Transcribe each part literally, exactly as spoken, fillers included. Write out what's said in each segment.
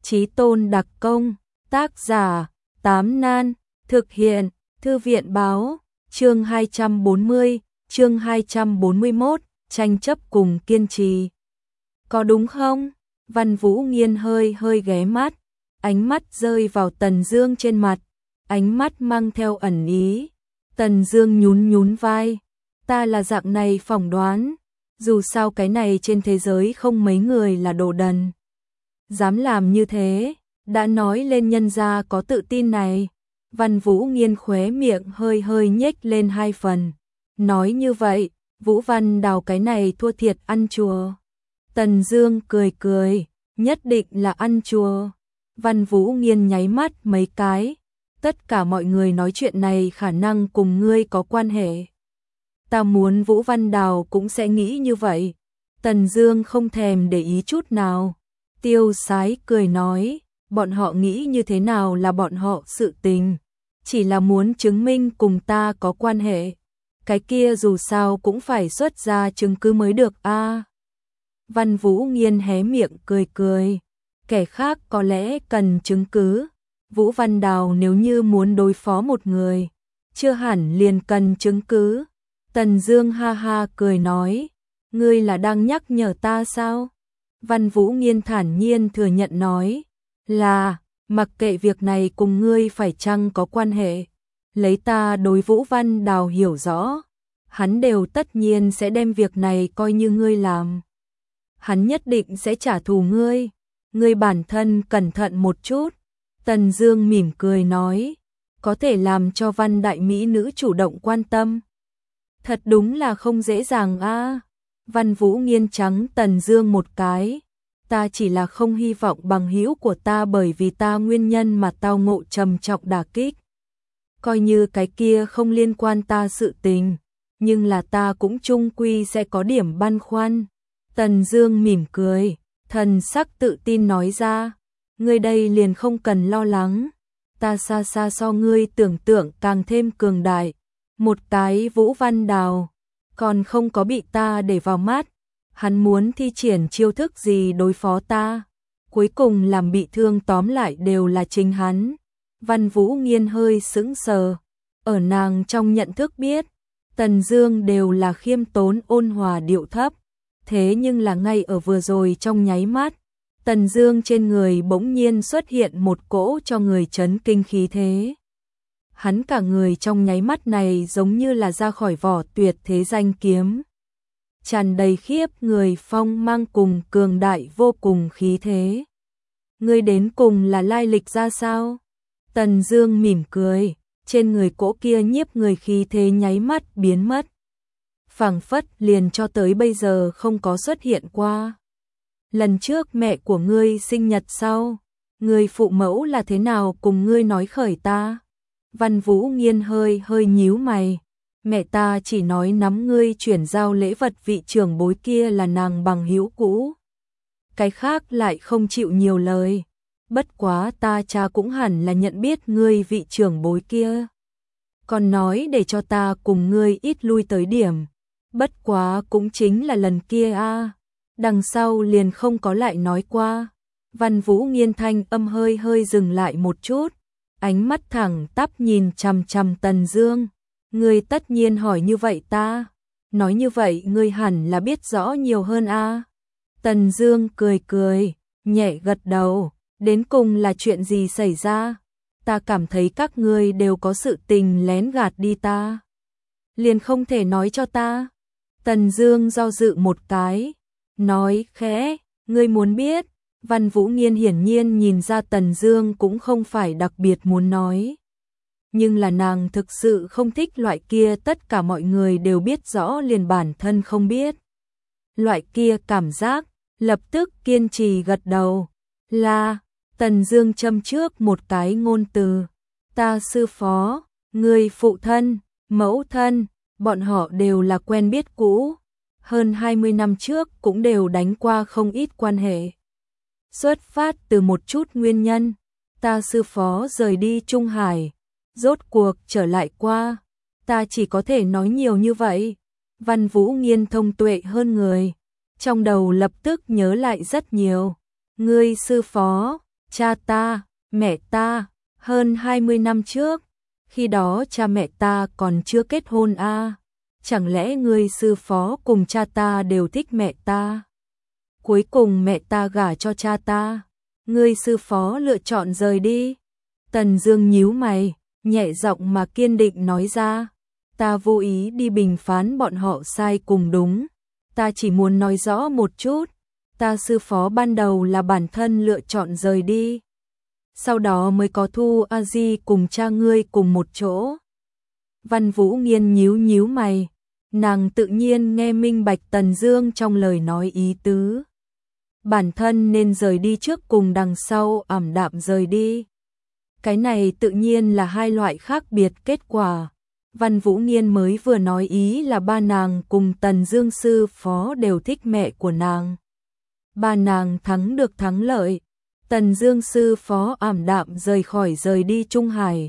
Chí tôn đặc công, tác giả, Tám Nan, thực hiện, Thư viện báo, chương hai trăm bốn mươi, chương hai trăm bốn mươi mốt, tranh chấp cùng kiên trì. Có đúng không? Văn Vũ Nghiên hơi hơi ghé mắt, ánh mắt rơi vào Tần Dương trên mặt, ánh mắt mang theo ẩn ý. Tần Dương nhún nhún vai, ta là dạng này phỏng đoán, dù sao cái này trên thế giới không mấy người là đồ đần dám làm như thế, đã nói lên nhân gia có tự tin này. Văn Vũ Nghiên khóe miệng hơi hơi nhếch lên hai phần, nói như vậy, Vũ Văn Đào cái này thua thiệt ăn chùa. Tần Dương cười cười, nhất định là ăn chùa. Văn Vũ Nghiên nháy mắt mấy cái, tất cả mọi người nói chuyện này khả năng cùng ngươi có quan hệ. Ta muốn Vũ Văn Đào cũng sẽ nghĩ như vậy. Tần Dương không thèm để ý chút nào. Tiêu Sái cười nói, bọn họ nghĩ như thế nào là bọn họ sự tình, chỉ là muốn chứng minh cùng ta có quan hệ. Cái kia dù sao cũng phải xuất ra chứng cứ mới được a. À. Văn Vũ Nghiên hé miệng cười cười, kẻ khác có lẽ cần chứng cứ, Vũ Văn Đào nếu như muốn đối phó một người, chưa hẳn liền cần chứng cứ. Tần Dương ha ha cười nói, ngươi là đang nhắc nhở ta sao? Văn Vũ Nghiên thản nhiên thừa nhận nói, là, mặc kệ việc này cùng ngươi phải chăng có quan hệ, lấy ta đối Vũ Văn Đào hiểu rõ, hắn đều tất nhiên sẽ đem việc này coi như ngươi làm. Hắn nhất định sẽ trả thù ngươi, ngươi bản thân cẩn thận một chút. Tần Dương mỉm cười nói, có thể làm cho Văn đại mỹ nữ chủ động quan tâm, thật đúng là không dễ dàng a. À. Văn Vũ Nghiên trắng Tần Dương một cái, ta chỉ là không hy vọng bằng hữu của ta bởi vì ta nguyên nhân mà tao ngộ trầm trọng đả kích. Coi như cái kia không liên quan ta sự tình, nhưng là ta cũng chung quy sẽ có điểm băn khoăn. Tần Dương mỉm cười, thần sắc tự tin nói ra, ngươi đây liền không cần lo lắng, ta xa xa so ngươi tưởng tượng càng thêm cường đại. Một cái Vũ Văn Đào còn không có bị ta để vào mắt, hắn muốn thi triển chiêu thức gì đối phó ta, cuối cùng làm bị thương tóm lại đều là chính hắn. Văn Vũ Nghiên hơi sững sờ, ở nàng trong nhận thức biết, Tần Dương đều là khiêm tốn ôn hòa điệu thấp, thế nhưng là ngay ở vừa rồi trong nháy mắt, Tần Dương trên người bỗng nhiên xuất hiện một cỗ cho người chấn kinh khí thế. Hắn cả người trong nháy mắt này giống như là ra khỏi vỏ tuyệt thế danh kiếm, tràn đầy khiếp người phong mang cùng cường đại vô cùng khí thế. Ngươi đến cùng là lai lịch ra sao? Tần Dương mỉm cười, trên người cỗ kia nhiếp người khí thế nháy mắt biến mất, phảng phất liền cho tới bây giờ không có xuất hiện qua. Lần trước mẹ của ngươi sinh nhật sau, người phụ mẫu là thế nào cùng ngươi nói khởi ta? Văn Vũ Nghiên hơi hơi nhíu mày, mẹ ta chỉ nói nắm ngươi chuyển giao lễ vật vị trưởng bối kia là nàng bằng hữu cũ, cái khác lại không chịu nhiều lời. Bất quá ta cha cũng hẳn là nhận biết ngươi vị trưởng bối kia, còn nói để cho ta cùng ngươi ít lui tới điểm, bất quá cũng chính là lần kia a. À. Đằng sau liền không có lại nói qua. Văn Vũ Nghiên thanh âm hơi hơi dừng lại một chút, ánh mắt thẳng tắp nhìn chằm chằm Tần Dương, ngươi tất nhiên hỏi như vậy ta, nói như vậy ngươi hẳn là biết rõ nhiều hơn a. À. Tần Dương cười cười, nhẹ gật đầu, đến cùng là chuyện gì xảy ra? Ta cảm thấy các ngươi đều có sự tình lén gạt đi ta, liền không thể nói cho ta. Tần Dương do dự một cái, nói khẽ, ngươi muốn biết. Văn Vũ Nghiên hiển nhiên nhìn ra Tần Dương cũng không phải đặc biệt muốn nói, nhưng là nàng thực sự không thích loại kia tất cả mọi người đều biết rõ liền bản thân không biết. Loại kia cảm giác, lập tức kiên trì gật đầu, là, Tần Dương châm trước một cái ngôn từ, ta sư phó, ngươi phụ thân, mẫu thân, bọn họ đều là quen biết cũ, hơn hai mươi năm trước cũng đều đánh qua không ít quan hệ. Xuất phát từ một chút nguyên nhân, ta sư phó rời đi Trung Hải, rốt cuộc trở lại qua, ta chỉ có thể nói nhiều như vậy. Văn Vũ Nghiên thông tuệ hơn người, trong đầu lập tức nhớ lại rất nhiều. Ngươi sư phó, cha ta, mẹ ta, hơn hai mươi năm trước, khi đó cha mẹ ta còn chưa kết hôn a, à. Chẳng lẽ ngươi sư phó cùng cha ta đều thích mẹ ta? Cuối cùng mẹ ta gả cho cha ta, ngươi sư phó lựa chọn rời đi. Tần Dương nhíu mày, nhẹ giọng mà kiên định nói ra, ta vô ý đi bình phán bọn họ sai cùng đúng, ta chỉ muốn nói rõ một chút, ta sư phó ban đầu là bản thân lựa chọn rời đi, sau đó mới có Thu A Di cùng cha ngươi cùng một chỗ. Văn Vũ Nghiên nhíu nhíu mày, nàng tự nhiên nghe minh bạch Tần Dương trong lời nói ý tứ. Bản thân nên rời đi trước cùng đằng sau ảm đạm rời đi. Cái này tự nhiên là hai loại khác biệt kết quả. Văn Vũ Nghiên mới vừa nói ý là ba nàng cùng Tần Dương sư phó đều thích mẹ của nàng. Ba nàng thắng được thắng lợi. Tần Dương sư phó ảm đạm rời khỏi rời đi Trung Hải.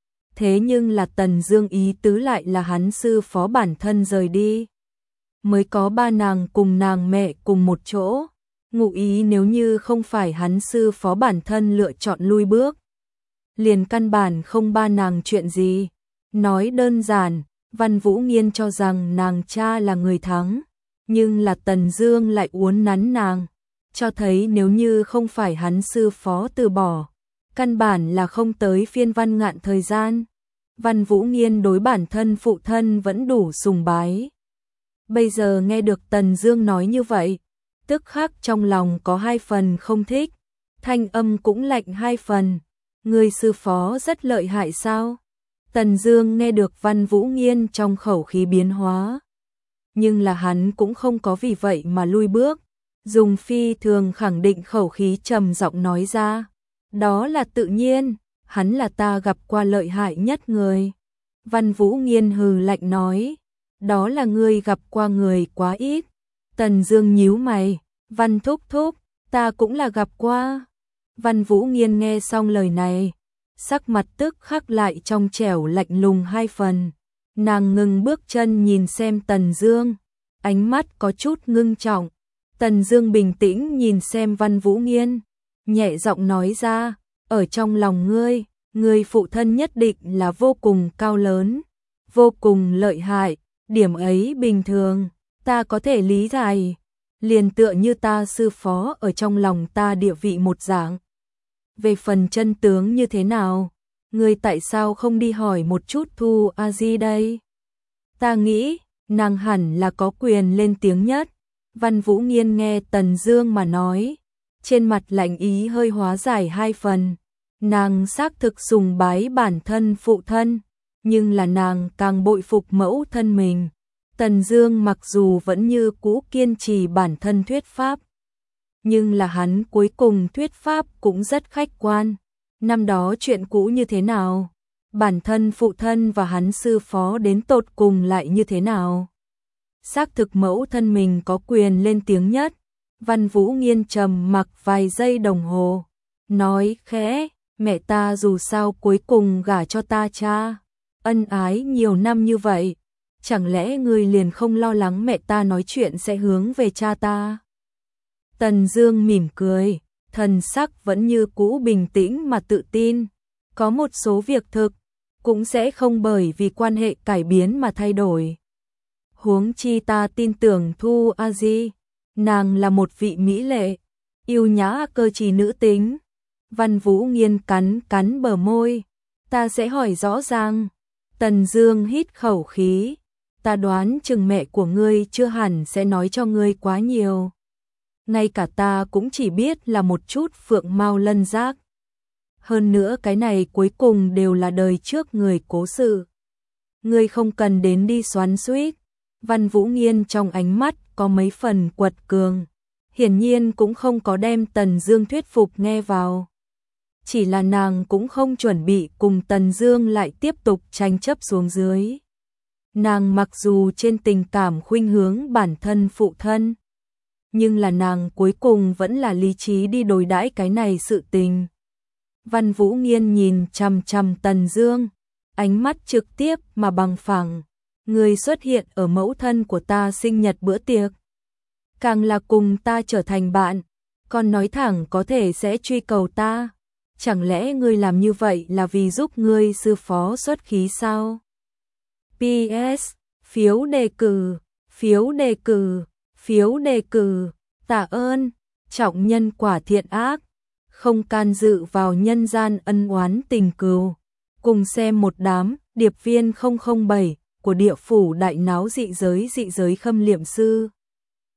Thế nhưng là Tần Dương ý tứ lại là hắn sư phó bản thân rời đi. Mới có ba nàng cùng nàng mẹ cùng một chỗ. Ngụ ý nếu như không phải hắn sư phó bản thân lựa chọn lui bước, liền căn bản không ba nàng chuyện gì. Nói đơn giản, Văn Vũ Nghiên cho rằng nàng cha là người thắng, nhưng là Tần Dương lại uốn nắn nàng, cho thấy nếu như không phải hắn sư phó từ bỏ, căn bản là không tới phiên Văn Ngạn thời gian. Văn Vũ Nghiên đối bản thân phụ thân vẫn đủ sùng bái. Bây giờ nghe được Tần Dương nói như vậy, tức khắc trong lòng có hai phần không thích, thanh âm cũng lạnh hai phần. Người sư phó rất lợi hại sao? Tần Dương nghe được Văn Vũ Nghiên trong khẩu khí biến hóa, nhưng là hắn cũng không có vì vậy mà lui bước, dùng phi thường khẳng định khẩu khí trầm giọng nói ra, đó là tự nhiên, hắn là ta gặp qua lợi hại nhất người. Văn Vũ Nghiên hừ lạnh nói, đó là ngươi gặp qua người quá ít. Tần Dương nhíu mày, Văn thúc thúc, ta cũng là gặp qua. Văn Vũ Nghiên nghe xong lời này, sắc mặt tức khắc lại trong trẻo lạnh lùng hai phần. Nàng ngừng bước chân nhìn xem Tần Dương, ánh mắt có chút ngưng trọng. Tần Dương bình tĩnh nhìn xem Văn Vũ Nghiên, nhẹ giọng nói ra, ở trong lòng ngươi, ngươi phụ thân nhất định là vô cùng cao lớn, vô cùng lợi hại, điểm ấy bình thường, ta có thể lý giải, liền tựa như ta sư phó ở trong lòng ta địa vị một dạng. Về phần chân tướng như thế nào, ngươi tại sao không đi hỏi một chút Thu A Di đây? Ta nghĩ, nàng hẳn là có quyền lên tiếng nhất. Văn Vũ Nghiên nghe Tần Dương mà nói, trên mặt lạnh ý hơi hóa giải hai phần. Nàng xác thực sùng bái bản thân phụ thân, nhưng là nàng càng bội phục mẫu thân mình. Tần Dương mặc dù vẫn như cũ kiên trì bản thân thuyết pháp, nhưng là hắn cuối cùng thuyết pháp cũng rất khách quan. Năm đó chuyện cũ như thế nào? Bản thân phụ thân và hắn sư phó đến tột cùng lại như thế nào? Xác thực mẫu thân mình có quyền lên tiếng nhất. Văn Vũ Nghiên trầm mặc vài giây đồng hồ, nói khẽ, mẹ ta dù sao cuối cùng gả cho ta cha, ân ái nhiều năm như vậy, chẳng lẽ ngươi liền không lo lắng mẹ ta nói chuyện sẽ hướng về cha ta? Tần Dương mỉm cười, thần sắc vẫn như cũ bình tĩnh mà tự tin, có một số việc thực cũng sẽ không bởi vì quan hệ cải biến mà thay đổi. Huống chi ta tin tưởng Thu A Di, nàng là một vị mỹ lệ, yêu nhã cơ trí nữ tính. Văn Vũ Nghiên cắn cắn bờ môi, ta sẽ hỏi rõ ràng. Tần Dương hít khẩu khí, ta đoán chừng mẹ của ngươi chưa hẳn sẽ nói cho ngươi quá nhiều. Ngay cả ta cũng chỉ biết là một chút phượng mao lân giác. Hơn nữa cái này cuối cùng đều là đời trước người cố sự. Ngươi không cần đến đi xoắn xuýt. Văn Vũ Nghiên trong ánh mắt có mấy phần quật cường, hiển nhiên cũng không có đem Tần Dương thuyết phục nghe vào. Chỉ là nàng cũng không chuẩn bị cùng Tần Dương lại tiếp tục tranh chấp xuống dưới. Nàng mặc dù trên tình cảm khuynh hướng bản thân phụ thân, nhưng là nàng cuối cùng vẫn là lý trí đi đối đãi cái này sự tình. Văn Vũ Nghiên nhìn chằm chằm Tần Dương, ánh mắt trực tiếp mà bằng phẳng. Người xuất hiện ở mẫu thân của ta sinh nhật bữa tiệc, càng là cùng ta trở thành bạn, Con nói thẳng có thể sẽ truy cầu ta. Chẳng lẽ ngươi làm như vậy là vì giúp ngươi sư phó xuất khí sao? pê ét. Phiếu đề cử, phiếu đề cử, phiếu đề cử, tạ ơn, trọng nhân quả thiện ác, không can dự vào nhân gian ân oán tình cừu. Cùng xem một đám, điệp viên không không bảy của địa phủ đại náo dị giới dị giới khâm liệm sư.